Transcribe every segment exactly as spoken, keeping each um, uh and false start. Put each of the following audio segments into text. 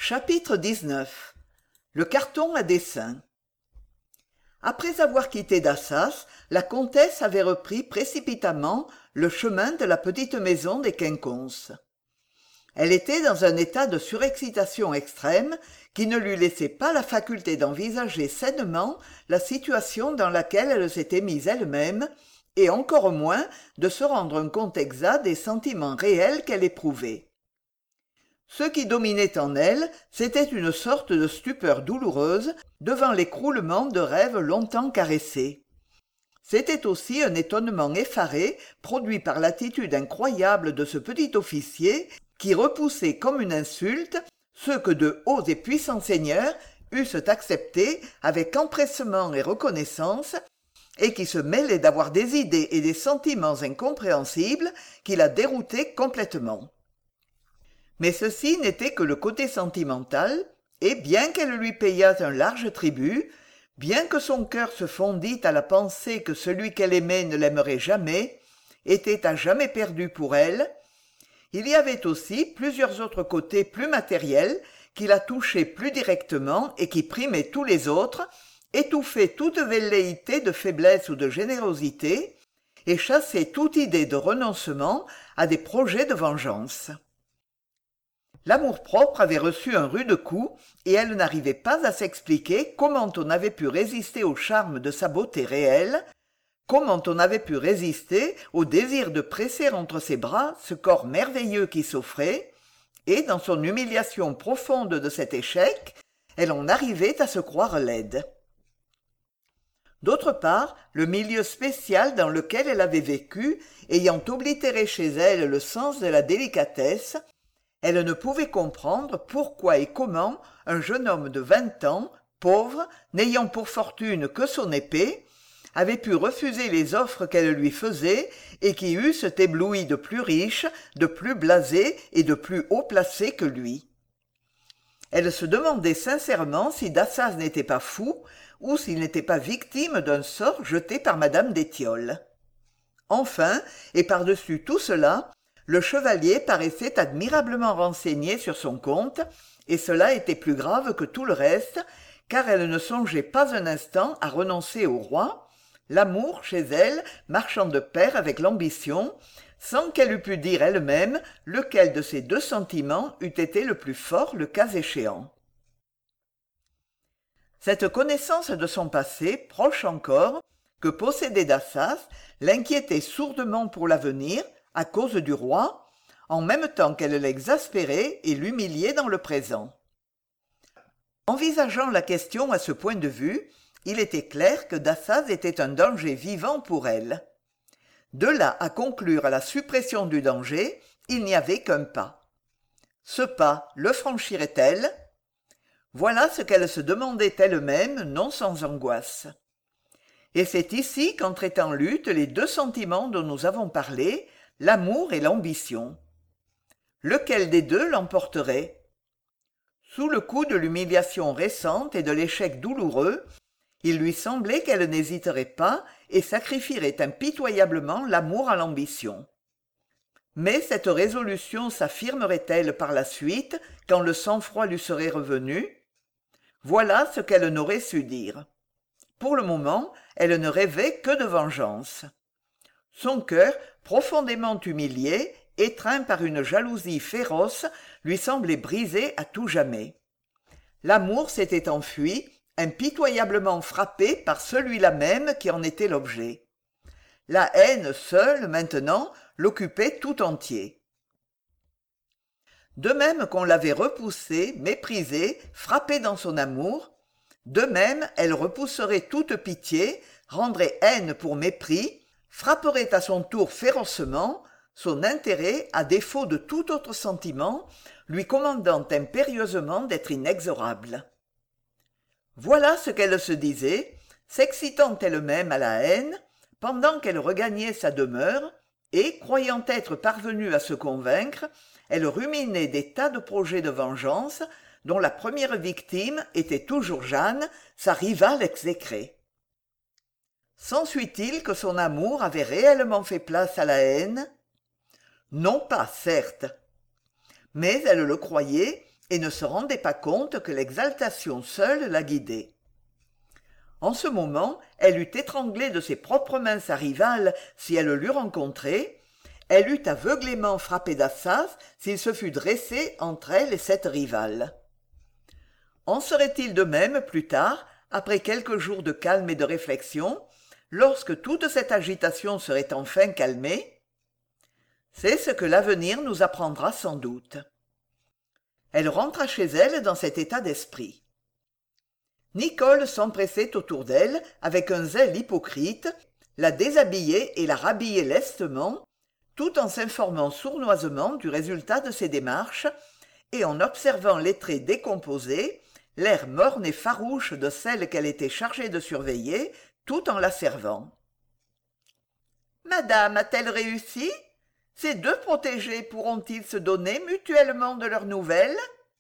Chapitre dix-neuf. Le carton à dessin. Après avoir quitté Dassas, la comtesse avait repris précipitamment le chemin de la petite maison des Quinconces. Elle était dans un état de surexcitation extrême qui ne lui laissait pas la faculté d'envisager sainement la situation dans laquelle elle s'était mise elle-même, et encore moins de se rendre un compte exact des sentiments réels qu'elle éprouvait. Ce qui dominait en elle, c'était une sorte de stupeur douloureuse devant l'écroulement de rêves longtemps caressés. C'était aussi un étonnement effaré produit par l'attitude incroyable de ce petit officier qui repoussait comme une insulte ceux que de hauts et puissants seigneurs eussent accepté avec empressement et reconnaissance, et qui se mêlait d'avoir des idées et des sentiments incompréhensibles qui la déroutaient complètement. Mais ceci n'était que le côté sentimental, et bien qu'elle lui payât un large tribut, bien que son cœur se fondît à la pensée que celui qu'elle aimait ne l'aimerait jamais, était à jamais perdu pour elle, il y avait aussi plusieurs autres côtés plus matériels qui la touchaient plus directement et qui primaient tous les autres, étouffaient toute velléité de faiblesse ou de générosité, et chassaient toute idée de renoncement à des projets de vengeance. L'amour-propre avait reçu un rude coup, et elle n'arrivait pas à s'expliquer comment on avait pu résister au charme de sa beauté réelle, comment on avait pu résister au désir de presser entre ses bras ce corps merveilleux qui s'offrait, et dans son humiliation profonde de cet échec, elle en arrivait à se croire laide. D'autre part, le milieu spécial dans lequel elle avait vécu, ayant oblitéré chez elle le sens de la délicatesse, elle ne pouvait comprendre pourquoi et comment un jeune homme de vingt ans, pauvre, n'ayant pour fortune que son épée, avait pu refuser les offres qu'elle lui faisait et qui eussent ébloui de plus riches, de plus blasés et de plus haut placés que lui. Elle se demandait sincèrement si Dassaz n'était pas fou ou s'il n'était pas victime d'un sort jeté par madame d'Étiolles. Enfin, et par-dessus tout cela, le chevalier paraissait admirablement renseigné sur son compte, et cela était plus grave que tout le reste, car elle ne songeait pas un instant à renoncer au roi, l'amour chez elle marchant de pair avec l'ambition, sans qu'elle eût pu dire elle-même lequel de ces deux sentiments eût été le plus fort le cas échéant. Cette connaissance de son passé, proche encore, que possédait Dassaz, l'inquiétait sourdement pour l'avenir, à cause du roi, en même temps qu'elle l'exaspérait et l'humiliait dans le présent. Envisageant la question à ce point de vue, il était clair que Dassaz était un danger vivant pour elle. De là à conclure à la suppression du danger, il n'y avait qu'un pas. Ce pas le franchirait-elle ? Voilà ce qu'elle se demandait elle-même, non sans angoisse. Et c'est ici qu'entraient en lutte les deux sentiments dont nous avons parlé, l'amour et l'ambition. Lequel des deux l'emporterait ? Sous le coup de l'humiliation récente et de l'échec douloureux, il lui semblait qu'elle n'hésiterait pas et sacrifierait impitoyablement l'amour à l'ambition. Mais cette résolution s'affirmerait-elle par la suite, quand le sang-froid lui serait revenu ? Voilà ce qu'elle n'aurait su dire. Pour le moment, elle ne rêvait que de vengeance. Son cœur, profondément humilié, étreint par une jalousie féroce, lui semblait brisé à tout jamais. L'amour s'était enfui, impitoyablement frappé par celui-là même qui en était l'objet. La haine seule, maintenant, l'occupait tout entier. De même qu'on l'avait repoussée, méprisée, frappée dans son amour, de même elle repousserait toute pitié, rendrait haine pour mépris, frapperait à son tour férocement, son intérêt, à défaut de tout autre sentiment, lui commandant impérieusement d'être inexorable. Voilà ce qu'elle se disait, s'excitant elle-même à la haine, pendant qu'elle regagnait sa demeure, et, croyant être parvenue à se convaincre, elle ruminait des tas de projets de vengeance, dont la première victime était toujours Jeanne, sa rivale exécrée. S'ensuit-il que son amour avait réellement fait place à la haine ? Non pas, certes. Mais elle le croyait, et ne se rendait pas compte que l'exaltation seule la guidait. En ce moment, elle eût étranglé de ses propres mains sa rivale si elle l'eût rencontrée, elle eût aveuglément frappé d'Assas s'il se fût dressé entre elle et cette rivale. En serait-il de même plus tard, après quelques jours de calme et de réflexion, lorsque toute cette agitation serait enfin calmée? C'est ce que l'avenir nous apprendra sans doute. Elle rentra chez elle dans cet état d'esprit. Nicole s'empressait autour d'elle avec un zèle hypocrite, la déshabillait et la rhabillait lestement, tout en s'informant sournoisement du résultat de ses démarches et en observant les traits décomposés, l'air morne et farouche de celle qu'elle était chargée de surveiller, tout en la servant. « Madame a-t-elle réussi? Ces deux protégés pourront-ils se donner mutuellement de leurs nouvelles ?»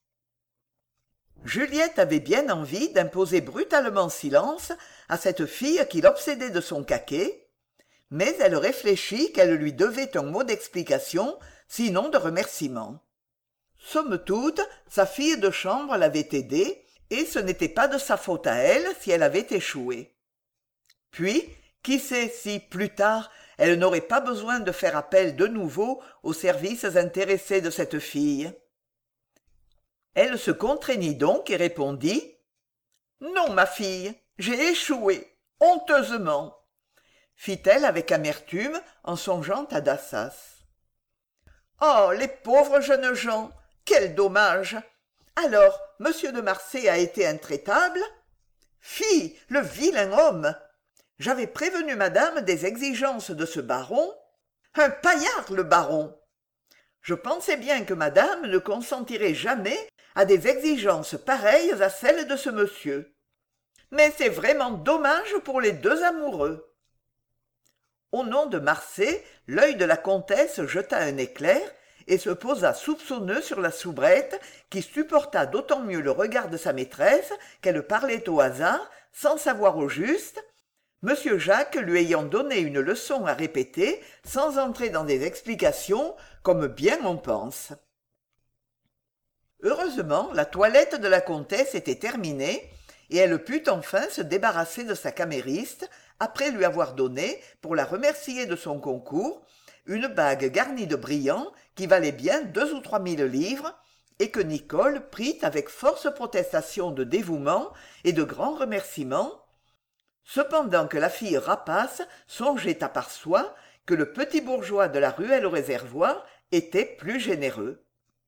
Juliette avait bien envie d'imposer brutalement silence à cette fille qui l'obsédait de son caquet, mais elle réfléchit qu'elle lui devait un mot d'explication, sinon de remerciement. Somme toute, sa fille de chambre l'avait aidée, et ce n'était pas de sa faute à elle si elle avait échoué. Puis, qui sait si, plus tard, elle n'aurait pas besoin de faire appel de nouveau aux services intéressés de cette fille. Elle se contraignit donc et répondit « Non, ma fille, j'ai échoué, honteusement !» fit-elle avec amertume en songeant à Dassas. « Oh, les pauvres jeunes gens, quel dommage! Alors, monsieur de Marsay a été intraitable? Fi, le vilain homme! J'avais prévenu madame des exigences de ce baron. Un paillard, le baron! Je pensais bien que madame ne consentirait jamais à des exigences pareilles à celles de ce monsieur. Mais c'est vraiment dommage pour les deux amoureux. » Au nom de Marsay, l'œil de la comtesse jeta un éclair et se posa soupçonneux sur la soubrette qui supporta d'autant mieux le regard de sa maîtresse qu'elle parlait au hasard, sans savoir au juste, M. Jacques lui ayant donné une leçon à répéter sans entrer dans des explications, comme bien on pense. Heureusement, la toilette de la comtesse était terminée, et elle put enfin se débarrasser de sa camériste, après lui avoir donné, pour la remercier de son concours, une bague garnie de brillants qui valait bien deux ou trois mille livres, et que Nicole prit avec force protestation de dévouement et de grands remerciements, cependant que la fille rapace songeait à part soi que le petit bourgeois de la ruelle au réservoir était plus généreux.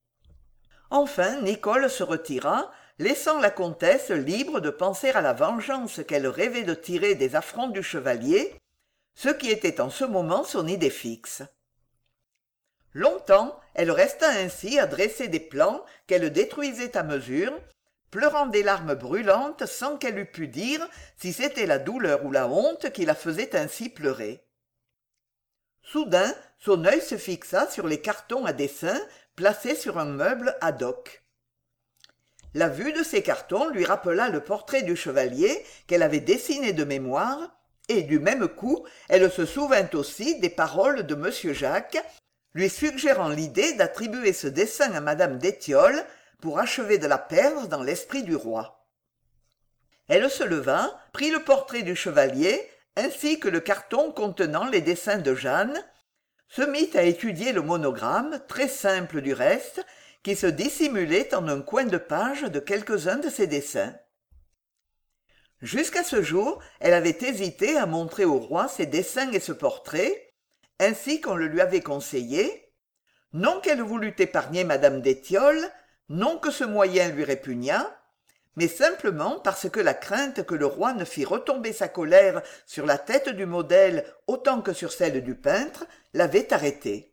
Enfin Nicole se retira, laissant la comtesse libre de penser à la vengeance qu'elle rêvait de tirer des affronts du chevalier, ce qui était en ce moment son idée fixe. Longtemps elle resta ainsi à dresser des plans qu'elle détruisait à mesure, pleurant des larmes brûlantes sans qu'elle eût pu dire si c'était la douleur ou la honte qui la faisait ainsi pleurer. Soudain son œil se fixa sur les cartons à dessin placés sur un meuble ad hoc. La vue de ces cartons lui rappela le portrait du chevalier qu'elle avait dessiné de mémoire, et du même coup elle se souvint aussi des paroles de M. Jacques, lui suggérant l'idée d'attribuer ce dessin à madame d'Étiolles pour achever de la perdre dans l'esprit du roi. Elle se leva, prit le portrait du chevalier, ainsi que le carton contenant les dessins de Jeanne, se mit à étudier le monogramme, très simple du reste, qui se dissimulait en un coin de page de quelques-uns de ses dessins. Jusqu'à ce jour, elle avait hésité à montrer au roi ses dessins et ce portrait, ainsi qu'on le lui avait conseillé, non qu'elle voulût épargner madame d'Étiolles, non que ce moyen lui répugnât, mais simplement parce que la crainte que le roi ne fît retomber sa colère sur la tête du modèle autant que sur celle du peintre l'avait arrêtée.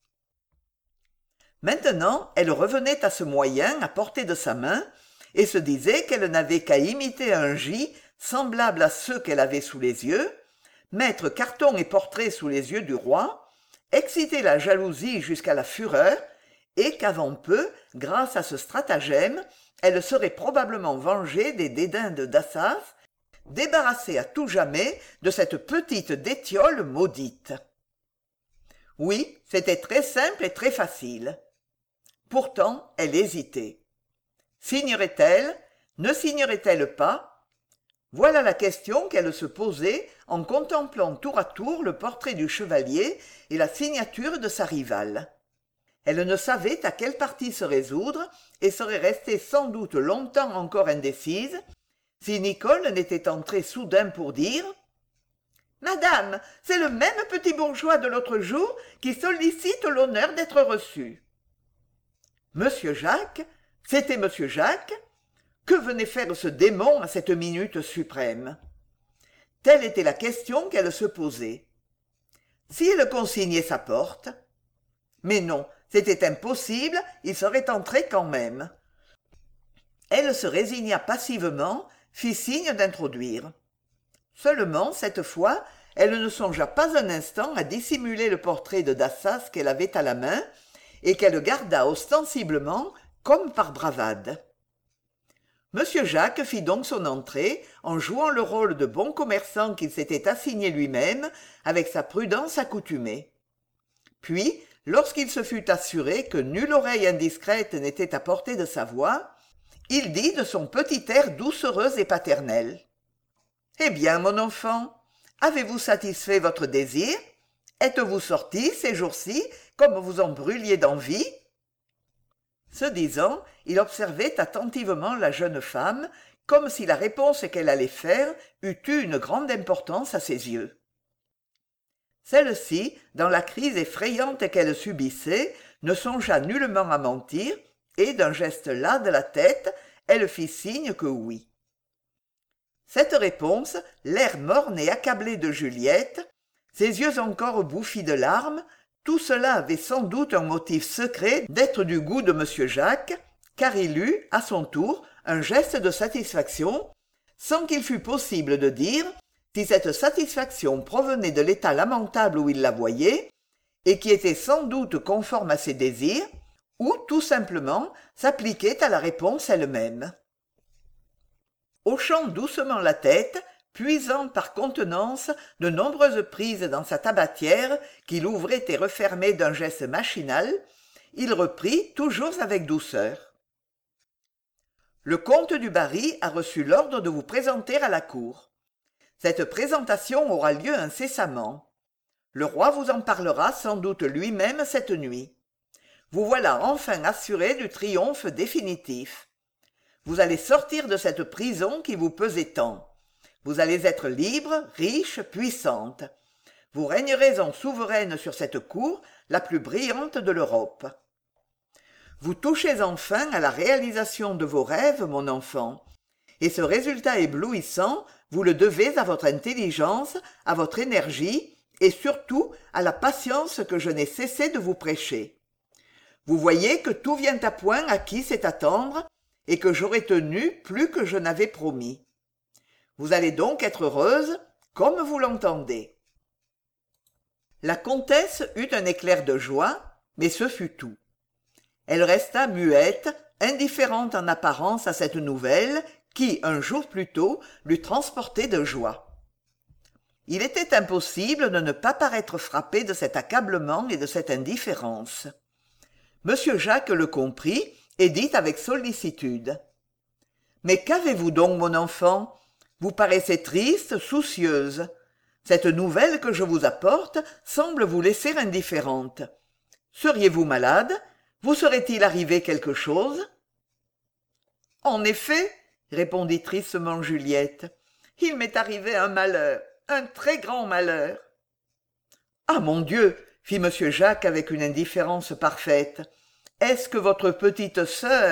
Maintenant elle revenait à ce moyen à portée de sa main et se disait qu'elle n'avait qu'à imiter un J semblable à ceux qu'elle avait sous les yeux, mettre carton et portrait sous les yeux du roi, exciter la jalousie jusqu'à la fureur, et qu'avant peu, grâce à ce stratagème, elle serait probablement vengée des dédains de Dassas, débarrassée à tout jamais de cette petite d'Étiolles maudite. Oui, c'était très simple et très facile. Pourtant, elle hésitait. Signerait-elle? Ne signerait-elle pas? Voilà la question qu'elle se posait en contemplant tour à tour le portrait du chevalier et la signature de sa rivale. Elle ne savait à quel parti se résoudre et serait restée sans doute longtemps encore indécise, si Nicole n'était entré soudain pour dire « Madame, c'est le même petit bourgeois de l'autre jour qui sollicite l'honneur d'être reçu. » Monsieur Jacques? C'était monsieur Jacques? Que venait faire ce démon à cette minute suprême? Telle était la question qu'elle se posait. Si elle consignait sa porte? Mais non, c'était impossible, il serait entré quand même. Elle se résigna passivement, fit signe d'introduire. Seulement, cette fois, elle ne songea pas un instant à dissimuler le portrait de Dassas qu'elle avait à la main et qu'elle garda ostensiblement comme par bravade. Monsieur Jacques fit donc son entrée en jouant le rôle de bon commerçant qu'il s'était assigné lui-même avec sa prudence accoutumée. Puis, lorsqu'il se fut assuré que nulle oreille indiscrète n'était à portée de sa voix, il dit de son petit air doucereux et paternel. « Eh bien, mon enfant, avez-vous satisfait votre désir? Êtes-vous sorti ces jours-ci comme vous en brûliez d'envie ?» Ce disant, il observait attentivement la jeune femme, comme si la réponse qu'elle allait faire eût eu une grande importance à ses yeux. Celle-ci, dans la crise effrayante qu'elle subissait, ne songea nullement à mentir, et d'un geste las de la tête, elle fit signe que oui. Cette réponse, l'air morne et accablé de Juliette, ses yeux encore bouffis de larmes, tout cela avait sans doute un motif secret d'être du goût de monsieur Jacques, car il eut, à son tour, un geste de satisfaction, sans qu'il fût possible de dire si cette satisfaction provenait de l'état lamentable où il la voyait, et qui était sans doute conforme à ses désirs, ou tout simplement s'appliquait à la réponse elle-même. Hochant doucement la tête, puisant par contenance de nombreuses prises dans sa tabatière qu'il ouvrait et refermait d'un geste machinal, il reprit toujours avec douceur. « Le comte du Barry a reçu l'ordre de vous présenter à la cour. Cette présentation aura lieu incessamment. Le roi vous en parlera sans doute lui-même cette nuit. Vous voilà enfin assuré du triomphe définitif. Vous allez sortir de cette prison qui vous pesait tant. Vous allez être libre, riche, puissante. Vous régnerez en souveraine sur cette cour, la plus brillante de l'Europe. Vous touchez enfin à la réalisation de vos rêves, mon enfant, et ce résultat éblouissant, vous le devez à votre intelligence, à votre énergie, et surtout à la patience que je n'ai cessé de vous prêcher. Vous voyez que tout vient à point à qui sait attendre, et que j'aurais tenu plus que je n'avais promis. Vous allez donc être heureuse, comme vous l'entendez. » La comtesse eut un éclair de joie, mais ce fut tout. Elle resta muette, indifférente en apparence à cette nouvelle qui, un jour plus tôt, l'eût transportée de joie. Il était impossible de ne pas paraître frappé de cet accablement et de cette indifférence. Monsieur Jacques le comprit et dit avec sollicitude. « Mais qu'avez-vous donc, mon enfant ? Vous paraissez triste, soucieuse. Cette nouvelle que je vous apporte semble vous laisser indifférente. Seriez-vous malade ? Vous serait-il arrivé quelque chose ?» « En effet, » répondit tristement Juliette, « il m'est arrivé un malheur, un très grand malheur. »« Ah, mon Dieu !» fit monsieur Jacques avec une indifférence parfaite. « Est-ce que votre petite sœur ?»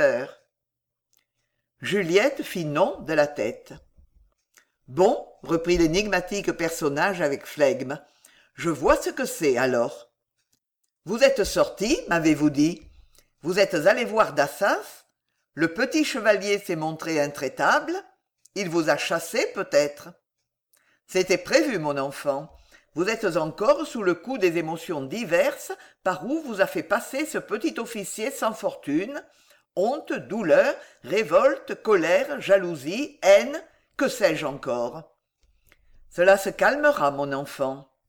Juliette fit non de la tête. « Bon, » reprit l'énigmatique personnage avec flegme, « je vois ce que c'est, alors. Vous êtes sorti, m'avez-vous dit. Vous êtes allé voir Dassas. Le petit chevalier s'est montré intraitable. Il vous a chassé, peut-être. C'était prévu, mon enfant. Vous êtes encore sous le coup des émotions diverses par où vous a fait passer ce petit officier sans fortune, honte, douleur, révolte, colère, jalousie, haine, que sais-je encore. Cela se calmera, mon enfant. »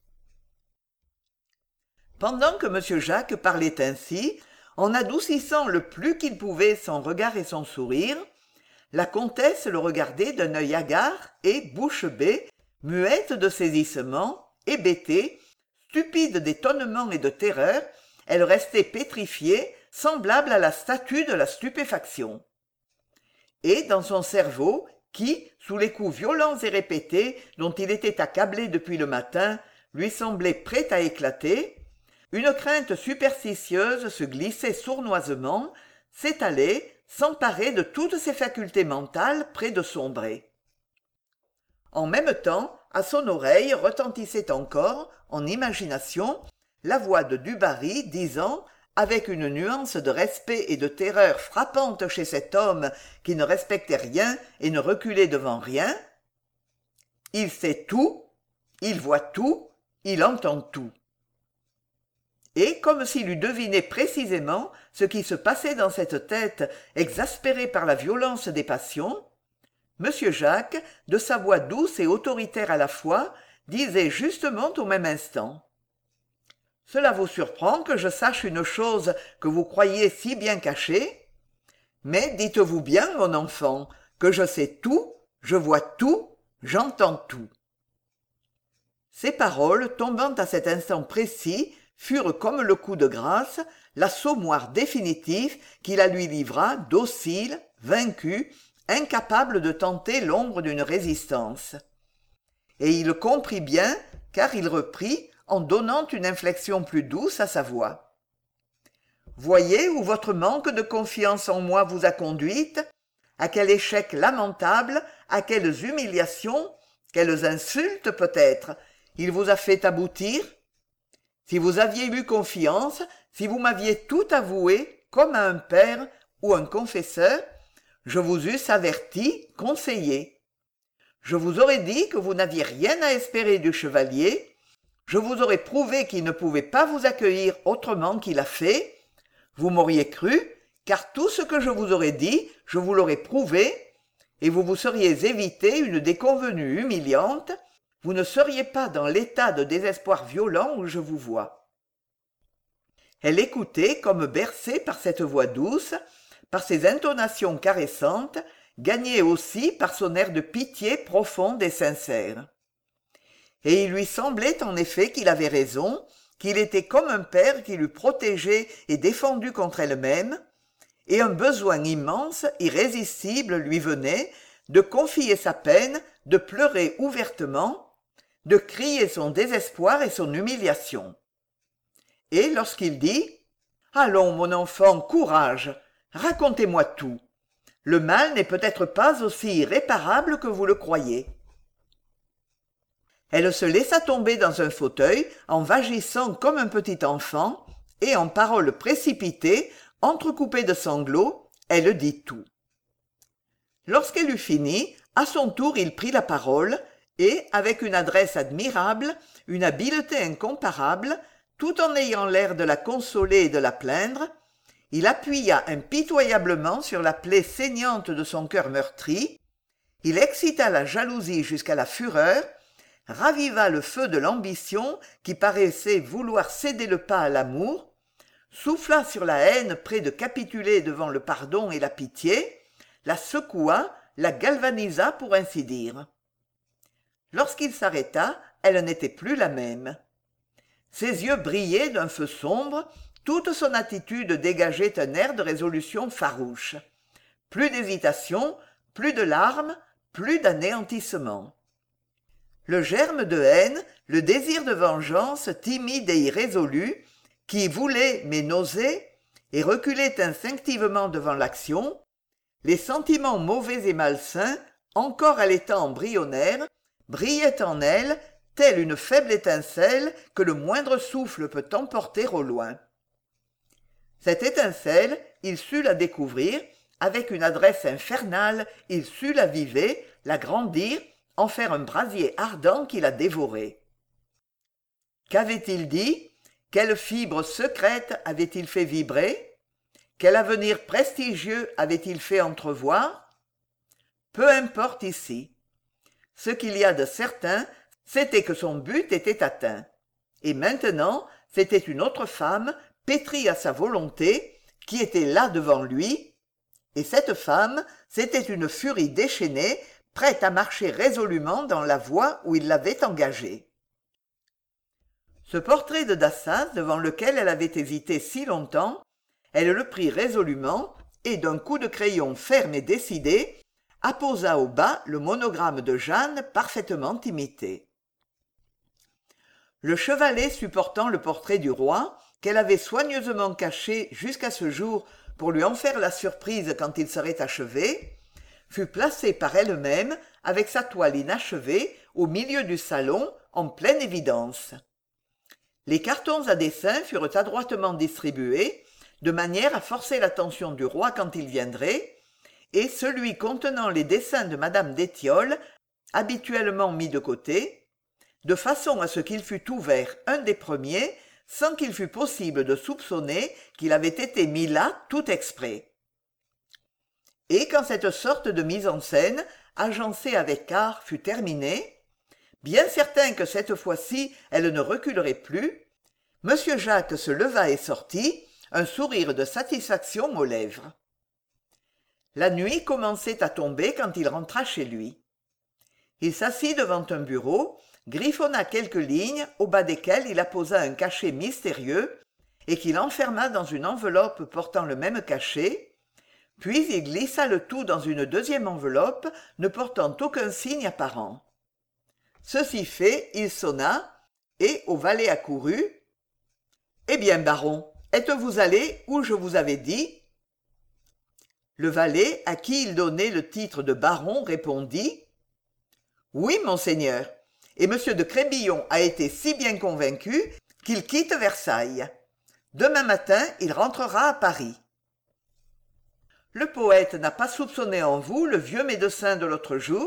Pendant que m. Jacques parlait ainsi, En adoucissant le plus qu'il pouvait son regard et son sourire, la comtesse le regardait d'un œil hagard et, bouche bée, muette de saisissement, hébétée, stupide d'étonnement et de terreur, elle restait pétrifiée, semblable à la statue de la stupéfaction. Et dans son cerveau, qui, sous les coups violents et répétés dont il était accablé depuis le matin, lui semblait prêt à éclater, une crainte superstitieuse se glissait sournoisement, s'étalait, s'emparait de toutes ses facultés mentales près de sombrer. En même temps, à son oreille retentissait encore, en imagination, la voix de Dubarry disant, avec une nuance de respect et de terreur frappante chez cet homme qui ne respectait rien et ne reculait devant rien, « Il sait tout, il voit tout, il entend tout. » Et comme s'il eût deviné précisément ce qui se passait dans cette tête exaspérée par la violence des passions, M. Jacques, de sa voix douce et autoritaire à la fois, disait justement au même instant: « Cela vous surprend que je sache une chose que vous croyez si bien cachée? Mais dites-vous bien, mon enfant, que je sais tout, je vois tout, j'entends tout. » Ces paroles, tombant à cet instant précis, furent comme le coup de grâce, l'assommoir définitif qui la lui livra, docile, vaincu, incapable de tenter l'ombre d'une résistance. Et il comprit bien, car il reprit, en donnant une inflexion plus douce à sa voix: « Voyez où votre manque de confiance en moi vous a conduite, à quel échec lamentable, à quelles humiliations, quelles insultes peut-être, il vous a fait aboutir. Si vous aviez eu confiance, si vous m'aviez tout avoué, comme à un père ou un confesseur, je vous eusse averti, conseillé. Je vous aurais dit que vous n'aviez rien à espérer du chevalier, je vous aurais prouvé qu'il ne pouvait pas vous accueillir autrement qu'il a fait, vous m'auriez cru, car tout ce que je vous aurais dit, je vous l'aurais prouvé, et vous vous seriez évité une déconvenue humiliante, vous ne seriez pas dans l'état de désespoir violent où je vous vois. » Elle écoutait comme bercée par cette voix douce, par ces intonations caressantes, gagnée aussi par son air de pitié profonde et sincère. Et il lui semblait en effet qu'il avait raison, qu'il était comme un père qui l'eût protégée et défendue contre elle-même, et un besoin immense, irrésistible lui venait de confier sa peine, de pleurer ouvertement, de crier son désespoir et son humiliation. Et lorsqu'il dit « Allons, mon enfant, courage, racontez-moi tout. Le mal n'est peut-être pas aussi irréparable que vous le croyez. » Elle se laissa tomber dans un fauteuil en vagissant comme un petit enfant, et en paroles précipitées, entrecoupées de sanglots, elle dit tout. Lorsqu'elle eut fini, à son tour il prit la parole, et, avec une adresse admirable, une habileté incomparable, tout en ayant l'air de la consoler et de la plaindre, il appuya impitoyablement sur la plaie saignante de son cœur meurtri, il excita la jalousie jusqu'à la fureur, raviva le feu de l'ambition qui paraissait vouloir céder le pas à l'amour, souffla sur la haine près de capituler devant le pardon et la pitié, la secoua, la galvanisa pour ainsi dire. Lorsqu'il s'arrêta, elle n'était plus la même. Ses yeux brillaient d'un feu sombre, toute son attitude dégageait un air de résolution farouche. Plus d'hésitation, plus de larmes, plus d'anéantissement. Le germe de haine, le désir de vengeance timide et irrésolu, qui voulait mais n'osait, et reculait instinctivement devant l'action, les sentiments mauvais et malsains, encore allaitants embryonnaires, brillaient en elle, telle une faible étincelle que le moindre souffle peut emporter au loin. Cette étincelle, il sut la découvrir, avec une adresse infernale, il sut l'aviver, la grandir, en faire un brasier ardent qui la dévorait. Qu'avait-il dit? Quelle fibre secrète avait-il fait vibrer? Quel avenir prestigieux avait-il fait entrevoir? Peu importe ici. Ce qu'il y a de certain, c'était que son but était atteint. Et maintenant, c'était une autre femme, pétrie à sa volonté, qui était là devant lui, et cette femme, c'était une furie déchaînée, prête à marcher résolument dans la voie où il l'avait engagée. Ce portrait de Dassas, devant lequel elle avait hésité si longtemps, elle le prit résolument et, d'un coup de crayon ferme et décidé, apposa au bas le monogramme de Jeanne parfaitement imité. Le chevalet supportant le portrait du roi, qu'elle avait soigneusement caché jusqu'à ce jour pour lui en faire la surprise quand il serait achevé, fut placé par elle-même avec sa toile inachevée au milieu du salon en pleine évidence. Les cartons à dessin furent adroitement distribués, de manière à forcer l'attention du roi quand il viendrait, et celui contenant les dessins de madame d'Étiolles, habituellement mis de côté, de façon à ce qu'il fût ouvert un des premiers, sans qu'il fût possible de soupçonner qu'il avait été mis là tout exprès. Et quand cette sorte de mise en scène, agencée avec art, fut terminée, bien certain que cette fois-ci elle ne reculerait plus, M. Jacques se leva et sortit, un sourire de satisfaction aux lèvres. La nuit commençait à tomber quand il rentra chez lui. Il s'assit devant un bureau, griffonna quelques lignes au bas desquelles il apposa un cachet mystérieux et qu'il enferma dans une enveloppe portant le même cachet, puis il glissa le tout dans une deuxième enveloppe ne portant aucun signe apparent. Ceci fait, il sonna, et, au valet accouru, « Eh bien, baron, êtes-vous allé où je vous avais dit ?» Le valet, à qui il donnait le titre de baron, répondit « Oui, monseigneur, et M. de Crébillon a été si bien convaincu qu'il quitte Versailles. Demain matin, il rentrera à Paris. » Le poète n'a pas soupçonné en vous le vieux médecin de l'autre jour ?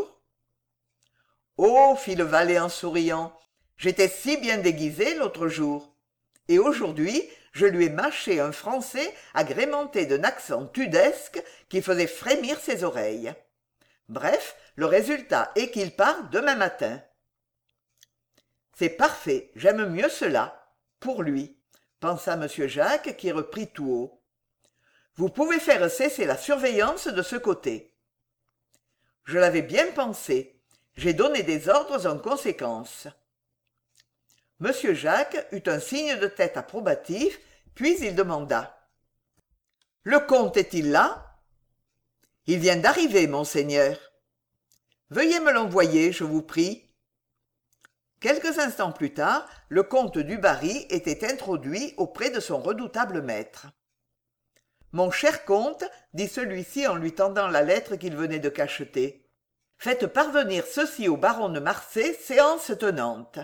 « Oh, fit le valet en souriant, j'étais si bien déguisé l'autre jour. Et aujourd'hui, je lui ai mâché un français agrémenté d'un accent tudesque qui faisait frémir ses oreilles. Bref, le résultat est qu'il part demain matin. » C'est parfait, j'aime mieux cela, pour lui, pensa M. Jacques qui reprit tout haut. Vous pouvez faire cesser la surveillance de ce côté. Je l'avais bien pensé, j'ai donné des ordres en conséquence. M. Jacques eut un signe de tête approbatif, puis il demanda. Le comte est-il là? Il vient d'arriver, monseigneur. Veuillez me l'envoyer, je vous prie. Quelques instants plus tard, le comte du Barry était introduit auprès de son redoutable maître. Mon cher comte, dit celui-ci en lui tendant la lettre qu'il venait de cacheter, faites parvenir ceci au baron de Marsay, séance tenante.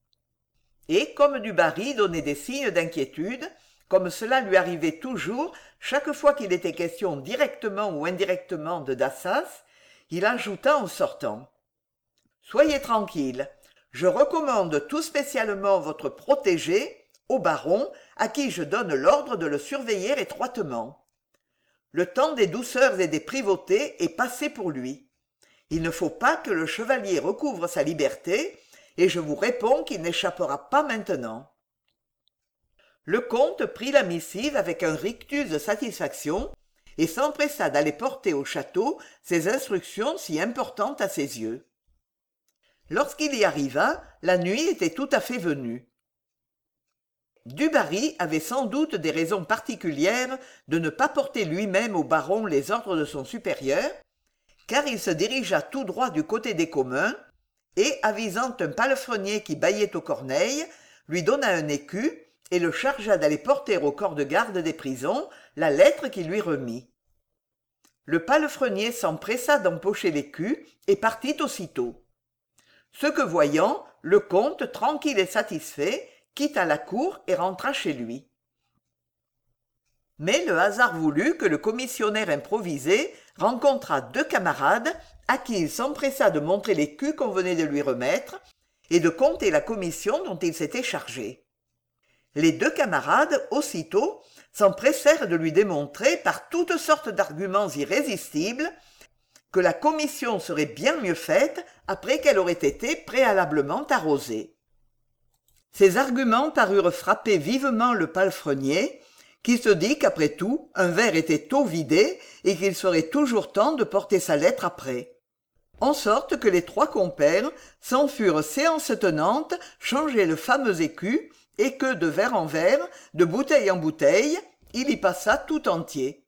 Et comme du Barry donnait des signes d'inquiétude, comme cela lui arrivait toujours chaque fois qu'il était question directement ou indirectement de Dassas, il ajouta en sortant. Soyez tranquille, je recommande tout spécialement votre protégé, au baron, à qui je donne l'ordre de le surveiller étroitement. Le temps des douceurs et des privautés est passé pour lui. Il ne faut pas que le chevalier recouvre sa liberté, et je vous réponds qu'il n'échappera pas maintenant. Le comte prit la missive avec un rictus de satisfaction et s'empressa d'aller porter au château ces instructions si importantes à ses yeux. Lorsqu'il y arriva, la nuit était tout à fait venue. Du Barry avait sans doute des raisons particulières de ne pas porter lui-même au baron les ordres de son supérieur, car il se dirigea tout droit du côté des communs et, avisant un palefrenier qui bâillait aux corneilles, lui donna un écu et le chargea d'aller porter au corps de garde des prisons la lettre qu'il lui remit. Le palefrenier s'empressa d'empocher l'écu et partit aussitôt. Ce que voyant, le comte, tranquille et satisfait, quitta la cour et rentra chez lui. Mais le hasard voulut que le commissionnaire improvisé rencontrât deux camarades à qui il s'empressa de montrer l'écu qu'on venait de lui remettre et de compter la commission dont il s'était chargé. Les deux camarades, aussitôt, s'empressèrent de lui démontrer par toutes sortes d'arguments irrésistibles que la commission serait bien mieux faite après qu'elle aurait été préalablement arrosée. Ces arguments parurent frapper vivement le palefrenier, qui se dit qu'après tout, un verre était tôt vidé et qu'il serait toujours temps de porter sa lettre après. En sorte que les trois compères s'en furent séance tenante changer le fameux écu et que, de verre en verre, de bouteille en bouteille, il y passa tout entier.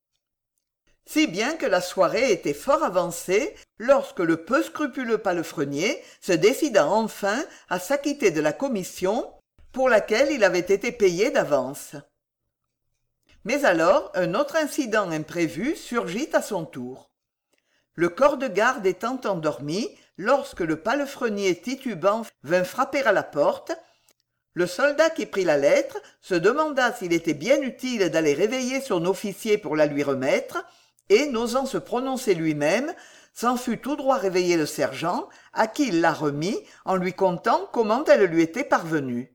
Si bien que la soirée était fort avancée lorsque le peu scrupuleux palefrenier se décida enfin à s'acquitter de la commission pour laquelle il avait été payé d'avance. Mais alors un autre incident imprévu surgit à son tour. Le corps de garde étant endormi, lorsque le palefrenier titubant vint frapper à la porte, le soldat qui prit la lettre se demanda s'il était bien utile d'aller réveiller son officier pour la lui remettre, et, n'osant se prononcer lui-même, s'en fut tout droit réveiller le sergent, à qui il la remit en lui contant comment elle lui était parvenue.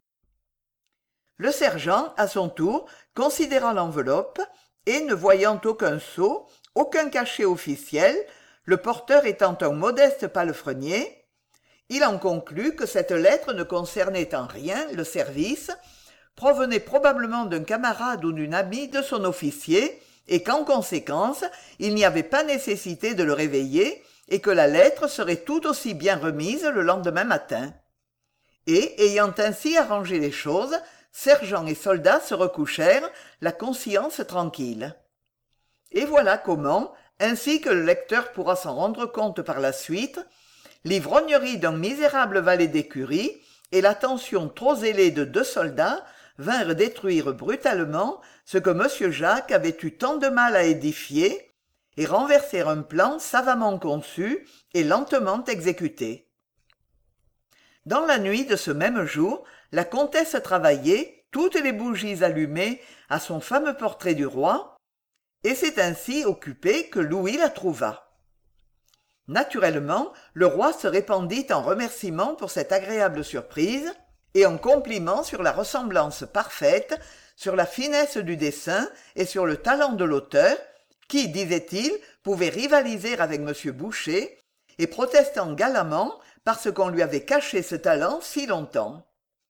Le sergent, à son tour, considéra l'enveloppe, et, ne voyant aucun sceau, aucun cachet officiel, le porteur étant un modeste palefrenier, il en conclut que cette lettre ne concernait en rien le service, provenait probablement d'un camarade ou d'une amie de son officier, et qu'en conséquence, il n'y avait pas nécessité de le réveiller, et que la lettre serait tout aussi bien remise le lendemain matin. Et, ayant ainsi arrangé les choses, sergent et soldats se recouchèrent, la conscience tranquille. Et voilà comment, ainsi que le lecteur pourra s'en rendre compte par la suite, l'ivrognerie d'un misérable valet d'écurie et l'attention trop zélée de deux soldats vinrent détruire brutalement ce que M. Jacques avait eu tant de mal à édifier et renverser un plan savamment conçu et lentement exécuté. Dans la nuit de ce même jour, la comtesse travaillait, toutes les bougies allumées, à son fameux portrait du roi, et c'est ainsi occupée que Louis la trouva. Naturellement, le roi se répandit en remerciements pour cette agréable surprise, et en compliments sur la ressemblance parfaite, sur la finesse du dessin et sur le talent de l'auteur, qui, disait-il, pouvait rivaliser avec M. Boucher, et protestant galamment parce qu'on lui avait caché ce talent si longtemps.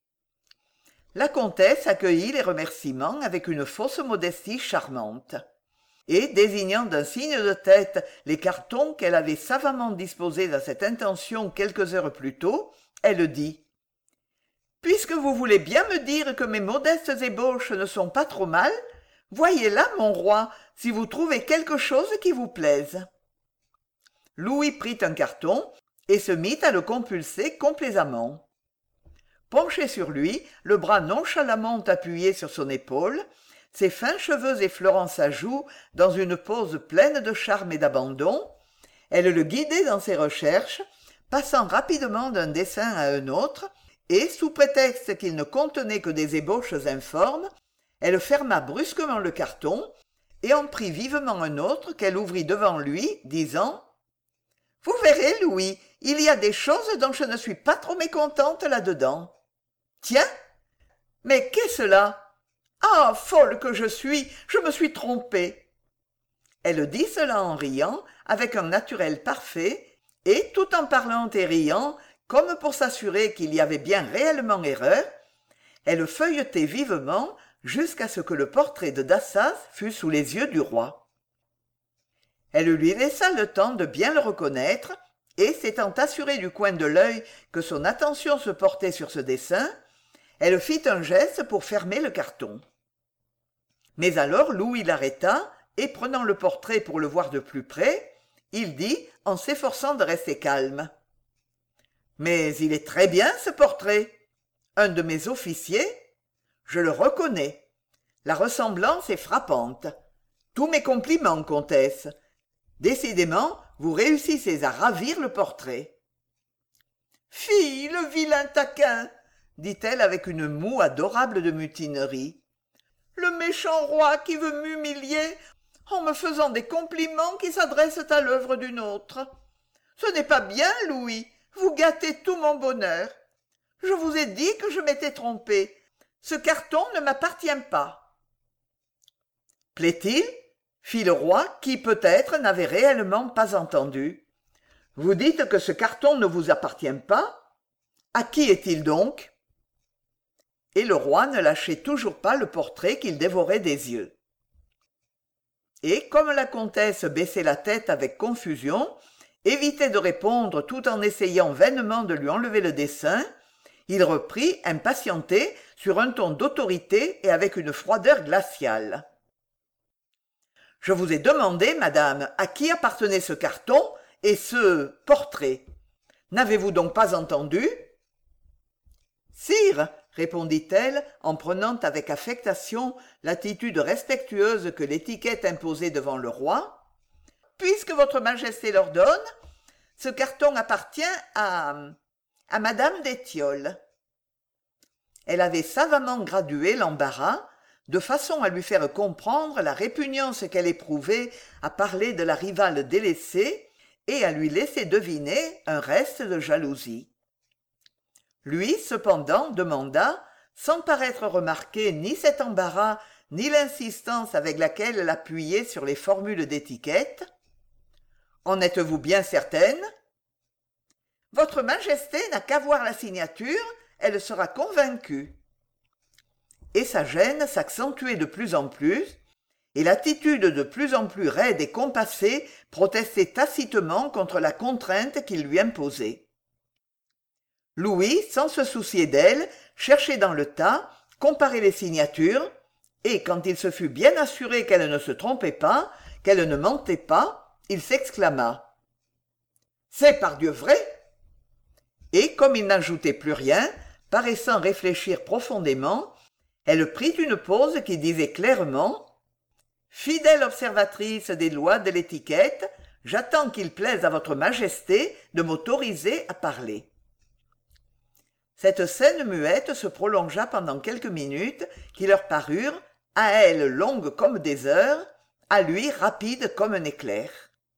La comtesse accueillit les remerciements avec une fausse modestie charmante. Et, désignant d'un signe de tête les cartons qu'elle avait savamment disposés à cette intention quelques heures plus tôt, elle dit « Puisque vous voulez bien me dire que mes modestes ébauches ne sont pas trop mal, voyez là, mon roi, si vous trouvez quelque chose qui vous plaise. » Louis prit un carton et se mit à le compulser complaisamment. Penché sur lui, le bras nonchalamment appuyé sur son épaule, ses fins cheveux effleurant sa joue dans une pose pleine de charme et d'abandon, elle le guidait dans ses recherches, passant rapidement d'un dessin à un autre, et, sous prétexte qu'il ne contenait que des ébauches informes, elle ferma brusquement le carton et en prit vivement un autre qu'elle ouvrit devant lui, disant « Vous verrez, Louis, il y a des choses dont je ne suis pas trop mécontente là-dedans. Tiens, mais qu'est-ce là ? Ah, folle que je suis, je me suis trompée. » Elle dit cela en riant, avec un naturel parfait, et, tout en parlant et riant, comme pour s'assurer qu'il y avait bien réellement erreur, elle feuilletait vivement jusqu'à ce que le portrait de Dassaz fût sous les yeux du roi. Elle lui laissa le temps de bien le reconnaître, et, s'étant assurée du coin de l'œil que son attention se portait sur ce dessin, elle fit un geste pour fermer le carton. Mais alors Louis l'arrêta, et prenant le portrait pour le voir de plus près, il dit, en s'efforçant de rester calme. « Mais il est très bien, ce portrait. Un de mes officiers. Je le reconnais. La ressemblance est frappante. Tous mes compliments, comtesse. Décidément, vous réussissez à ravir le portrait. »« Fi, le vilain taquin !» dit-elle avec une moue adorable de mutinerie. « Le méchant roi qui veut m'humilier en me faisant des compliments qui s'adressent à l'œuvre d'une autre. Ce n'est pas bien, Louis, vous gâtez tout mon bonheur. Je vous ai dit que je m'étais trompé. Ce carton ne m'appartient pas. »« Plaît-il » fit le roi, qui, peut-être, n'avait réellement pas entendu. « Vous dites que ce carton ne vous appartient pas ? À qui est-il donc ?» et le roi ne lâchait toujours pas le portrait qu'il dévorait des yeux. Et comme la comtesse baissait la tête avec confusion, évitait de répondre tout en essayant vainement de lui enlever le dessin, il reprit, impatienté, sur un ton d'autorité et avec une froideur glaciale. « Je vous ai demandé, madame, à qui appartenait ce carton et ce portrait. N'avez-vous donc pas entendu ?»« Sire, » répondit-elle en prenant avec affectation l'attitude respectueuse que l'étiquette imposait devant le roi, « puisque votre majesté l'ordonne, ce carton appartient à... à madame d'Étiolles. » Elle avait savamment gradué l'embarras, de façon à lui faire comprendre la répugnance qu'elle éprouvait à parler de la rivale délaissée et à lui laisser deviner un reste de jalousie. Lui, cependant, demanda, sans paraître remarquer ni cet embarras ni l'insistance avec laquelle elle appuyait sur les formules d'étiquette, « En êtes-vous bien certaine ?»« Votre majesté n'a qu'à voir la signature, elle sera convaincue. » Et sa gêne s'accentuait de plus en plus, et l'attitude de plus en plus raide et compassée protestait tacitement contre la contrainte qu'il lui imposait. Louis, sans se soucier d'elle, cherchait dans le tas, comparait les signatures, et quand il se fut bien assuré qu'elle ne se trompait pas, qu'elle ne mentait pas, il s'exclama. « C'est pardieu vrai !» Et comme il n'ajoutait plus rien, paraissant réfléchir profondément, elle prit une pause qui disait clairement « Fidèle observatrice des lois de l'étiquette, j'attends qu'il plaise à votre majesté de m'autoriser à parler. » Cette scène muette se prolongea pendant quelques minutes qui leur parurent, à elle longues comme des heures, à lui rapides comme un éclair.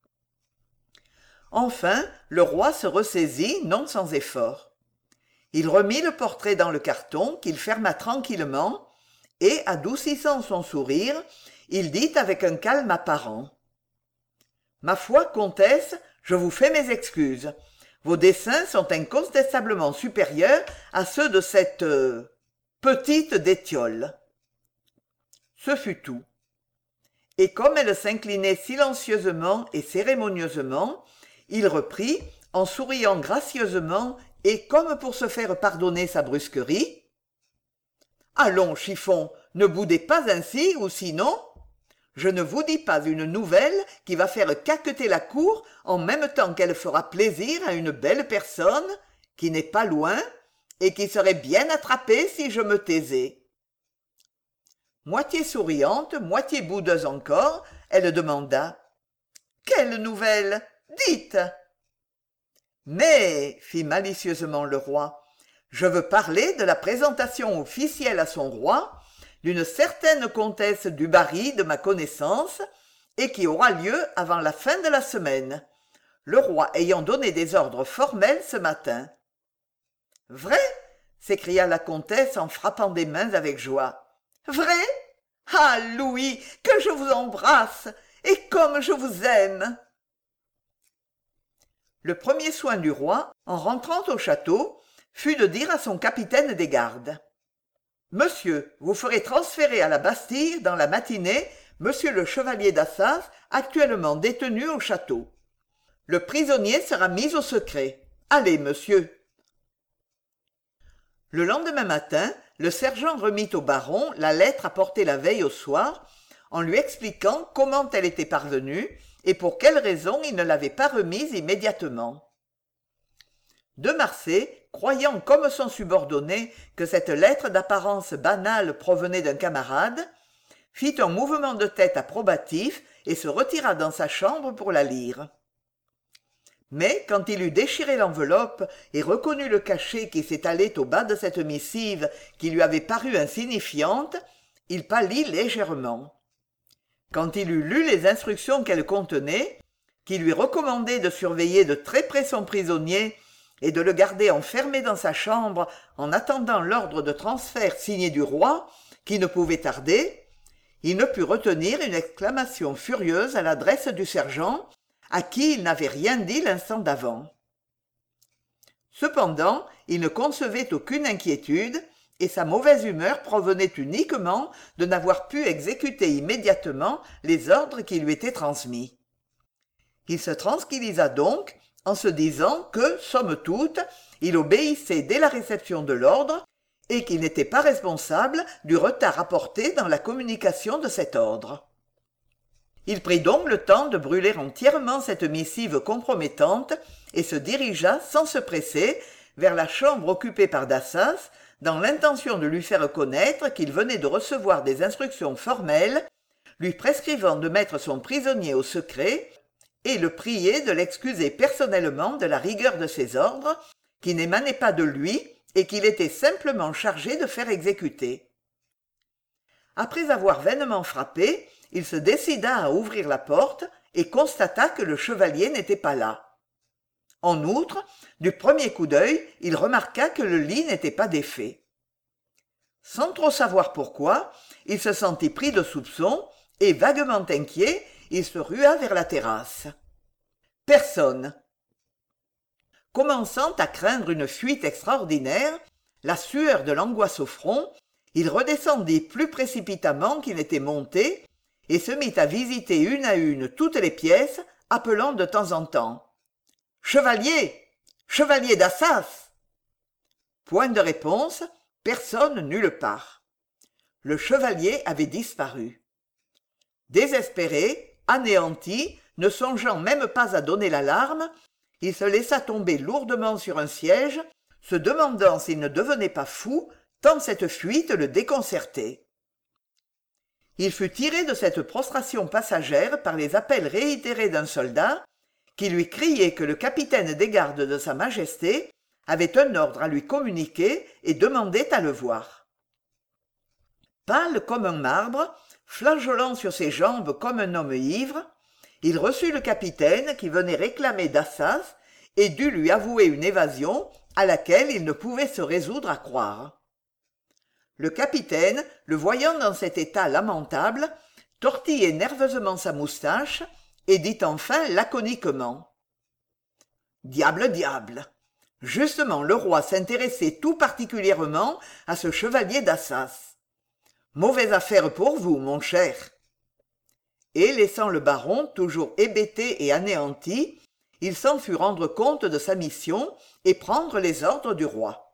Enfin, le roi se ressaisit, non sans effort. Il remit le portrait dans le carton qu'il ferma tranquillement et, adoucissant son sourire, il dit avec un calme apparent. « Ma foi, comtesse, je vous fais mes excuses. Vos dessins sont incontestablement supérieurs à ceux de cette euh, petite d'Étiolles. » Ce fut tout. Et comme elle s'inclinait silencieusement et cérémonieusement, il reprit, en souriant gracieusement et comme pour se faire pardonner sa brusquerie. « Allons, chiffon, ne boudez pas ainsi, ou sinon... Je ne vous dis pas une nouvelle qui va faire caqueter la cour en même temps qu'elle fera plaisir à une belle personne, qui n'est pas loin, et qui serait bien attrapée si je me taisais. » Moitié souriante, moitié boudeuse encore, elle demanda. « Quelle nouvelle ? Dites !» « Mais, fit malicieusement le roi, je veux parler de la présentation officielle à son roi d'une certaine comtesse du Barry de ma connaissance, et qui aura lieu avant la fin de la semaine, le roi ayant donné des ordres formels ce matin. »« Vrai ?» s'écria la comtesse en frappant des mains avec joie. « Vrai ? Ah, Louis, que je vous embrasse, et comme je vous aime !» Le premier soin du roi, en rentrant au château, fut de dire à son capitaine des gardes. « Monsieur, vous ferez transférer à la Bastille, dans la matinée, monsieur le chevalier d'Assas, actuellement détenu au château. Le prisonnier sera mis au secret. Allez, monsieur. » Le lendemain matin, le sergent remit au baron la lettre apportée la veille au soir, en lui expliquant comment elle était parvenue et pour quelle raison il ne l'avait pas remise immédiatement. De Marsay, croyant comme son subordonné que cette lettre d'apparence banale provenait d'un camarade, fit un mouvement de tête approbatif et se retira dans sa chambre pour la lire. Mais quand il eut déchiré l'enveloppe et reconnu le cachet qui s'étalait au bas de cette missive qui lui avait paru insignifiante, il pâlit légèrement. Quand il eut lu les instructions qu'elle contenait, qui lui recommandaient de surveiller de très près son prisonnier et de le garder enfermé dans sa chambre en attendant l'ordre de transfert signé du roi, qui ne pouvait tarder, il ne put retenir une exclamation furieuse à l'adresse du sergent, à qui il n'avait rien dit l'instant d'avant. Cependant, il ne concevait aucune inquiétude, et sa mauvaise humeur provenait uniquement de n'avoir pu exécuter immédiatement les ordres qui lui étaient transmis. Il se tranquillisa donc en se disant que, somme toute, il obéissait dès la réception de l'ordre et qu'il n'était pas responsable du retard apporté dans la communication de cet ordre. Il prit donc le temps de brûler entièrement cette missive compromettante et se dirigea sans se presser vers la chambre occupée par Dassas, dans l'intention de lui faire connaître qu'il venait de recevoir des instructions formelles lui prescrivant de mettre son prisonnier au secret et le prier de l'excuser personnellement de la rigueur de ses ordres, qui n'émanaient pas de lui et qu'il était simplement chargé de faire exécuter. Après avoir vainement frappé, il se décida à ouvrir la porte et constata que le chevalier n'était pas là. En outre, du premier coup d'œil, il remarqua que le lit n'était pas défait. Sans trop savoir pourquoi, il se sentit pris de soupçons et, vaguement inquiet, il se rua vers la terrasse. Personne. Commençant à craindre une fuite extraordinaire, la sueur de l'angoisse au front, il redescendit plus précipitamment qu'il n'était monté et se mit à visiter une à une toutes les pièces, appelant de temps en temps « Chevalier! Chevalier d'Assas !» Point de réponse, personne nulle part. Le chevalier avait disparu. Désespéré, anéanti, ne songeant même pas à donner l'alarme, il se laissa tomber lourdement sur un siège, se demandant s'il ne devenait pas fou, tant cette fuite le déconcertait. Il fut tiré de cette prostration passagère par les appels réitérés d'un soldat, qui lui criait que le capitaine des gardes de Sa Majesté avait un ordre à lui communiquer et demandait à le voir. Pâle comme un marbre, flageolant sur ses jambes comme un homme ivre, il reçut le capitaine qui venait réclamer Dassas et dut lui avouer une évasion à laquelle il ne pouvait se résoudre à croire. Le capitaine, le voyant dans cet état lamentable, tortillait nerveusement sa moustache et dit enfin laconiquement « Diable, diable ! Justement, le roi s'intéressait tout particulièrement à ce chevalier d'Assas. Mauvaise affaire pour vous, mon cher !» Et laissant le baron toujours hébété et anéanti, il s'en fut rendre compte de sa mission et prendre les ordres du roi.